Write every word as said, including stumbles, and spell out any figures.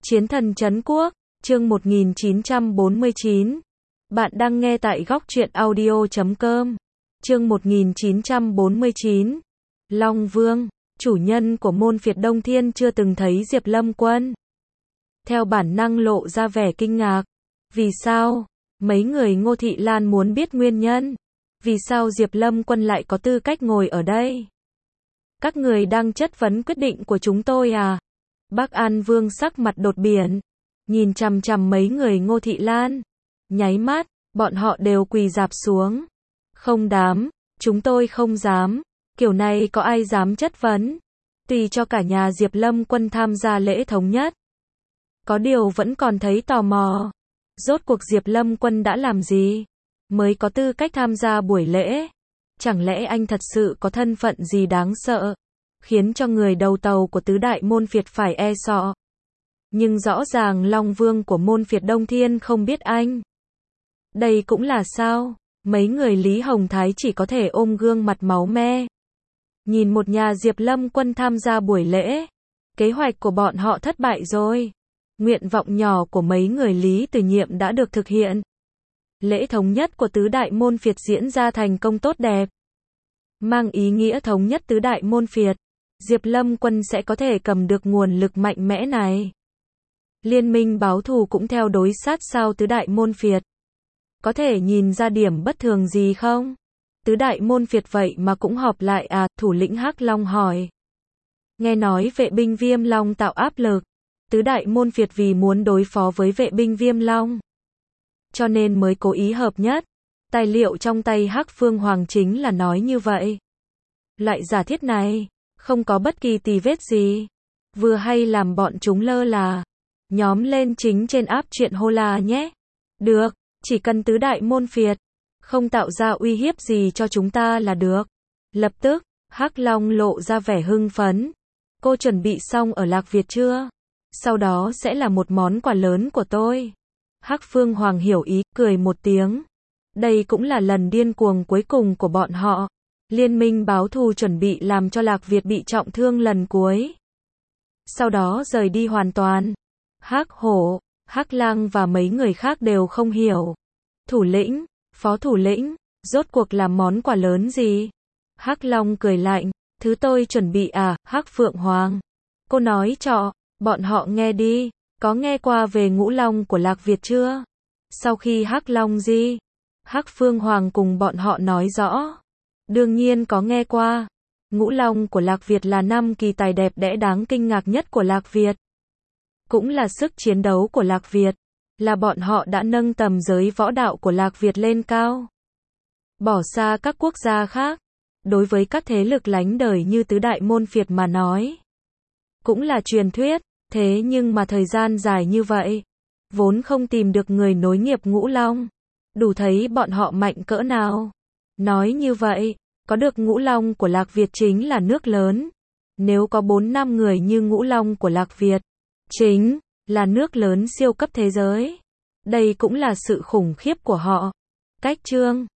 Chiến thần trấn quốc, chương một nghìn chín trăm bốn mươi chín. Bạn đang nghe tại góc truyện audio chấm com. Chương một nghìn chín trăm bốn mươi chín. Long Vương, chủ nhân của môn phiệt Đông Thiên chưa từng thấy Diệp Lâm Quân. Theo bản năng lộ ra vẻ kinh ngạc. Vì sao? Mấy người Ngô Thị Lan muốn biết nguyên nhân. Vì sao Diệp Lâm Quân lại có tư cách ngồi ở đây? Các người đang chất vấn quyết định của chúng tôi à? Bắc An Vương sắc mặt đột biến, nhìn chằm chằm mấy người Ngô Thị Lan. Nháy mắt, bọn họ đều quỳ rạp xuống. Không dám, chúng tôi không dám. Kiểu này có ai dám chất vấn? Tùy cho cả nhà Diệp Lâm Quân tham gia lễ thống nhất. Có điều vẫn còn thấy tò mò. Rốt cuộc Diệp Lâm Quân đã làm gì? Mới có tư cách tham gia buổi lễ? Chẳng lẽ anh thật sự có thân phận gì đáng sợ, khiến cho người đầu tàu của tứ đại môn phiệt phải e sợ? Nhưng rõ ràng Long Vương của môn phiệt Đông Thiên không biết anh. Đây cũng là sao? Mấy người Lý Hồng Thái chỉ có thể ôm gương mặt máu me. Nhìn một nhà Diệp Lâm Quân tham gia buổi lễ. Kế hoạch của bọn họ thất bại rồi. Nguyện vọng nhỏ của mấy người Lý Từ Nhiệm đã được thực hiện. Lễ thống nhất của tứ đại môn phiệt diễn ra thành công tốt đẹp. Mang ý nghĩa thống nhất tứ đại môn phiệt. Diệp Lâm Quân sẽ có thể cầm được nguồn lực mạnh mẽ này. Liên minh báo thù cũng theo đối sát sao tứ đại môn phiệt. Có thể nhìn ra điểm bất thường gì không? Tứ đại môn phiệt vậy mà cũng họp lại à? Thủ lĩnh Hắc Long hỏi. Nghe nói vệ binh Viêm Long tạo áp lực. Tứ đại môn phiệt vì muốn đối phó với vệ binh Viêm Long, cho nên mới cố ý hợp nhất. Tài liệu trong tay Hắc Phương Hoàng chính là nói như vậy. Loại giả thiết này không có bất kỳ tì vết gì, vừa hay làm bọn chúng lơ là. Nhóm lên chính trên áp truyện hô la nhé. Được, chỉ cần tứ đại môn phiệt không tạo ra uy hiếp gì cho chúng ta là được. Lập tức, Hắc Long lộ ra vẻ hưng phấn. Cô chuẩn bị xong ở Lạc Việt chưa? Sau đó sẽ là một món quà lớn của tôi. Hắc Phương Hoàng hiểu ý, cười một tiếng. Đây cũng là lần điên cuồng cuối cùng của bọn họ. Liên minh báo thù chuẩn bị làm cho Lạc Việt bị trọng thương lần cuối. Sau đó rời đi hoàn toàn. Hắc Hổ, Hắc Lang và mấy người khác đều không hiểu. Thủ lĩnh, phó thủ lĩnh, rốt cuộc là món quà lớn gì? Hắc Long cười lạnh, thứ tôi chuẩn bị à? Hắc Phượng Hoàng, cô nói cho bọn họ nghe đi. Có nghe qua về ngũ long của Lạc Việt chưa? Sau khi Hắc Long gì? Hắc Phương Hoàng cùng bọn họ nói rõ. Đương nhiên có nghe qua. Ngũ long của Lạc Việt là năm kỳ tài đẹp đẽ đáng kinh ngạc nhất của Lạc Việt. Cũng là sức chiến đấu của Lạc Việt. Là bọn họ đã nâng tầm giới võ đạo của Lạc Việt lên cao. Bỏ xa các quốc gia khác. Đối với các thế lực lánh đời như tứ đại môn phiệt mà nói, cũng là truyền thuyết. Thế nhưng mà thời gian dài như vậy, vốn không tìm được người nối nghiệp ngũ long. Đủ thấy bọn họ mạnh cỡ nào. Nói như vậy, có được ngũ long của Lạc Việt chính là nước lớn. Nếu có bốn năm người như ngũ long của Lạc Việt, chính là nước lớn siêu cấp thế giới. Đây cũng là sự khủng khiếp của họ. Cách chương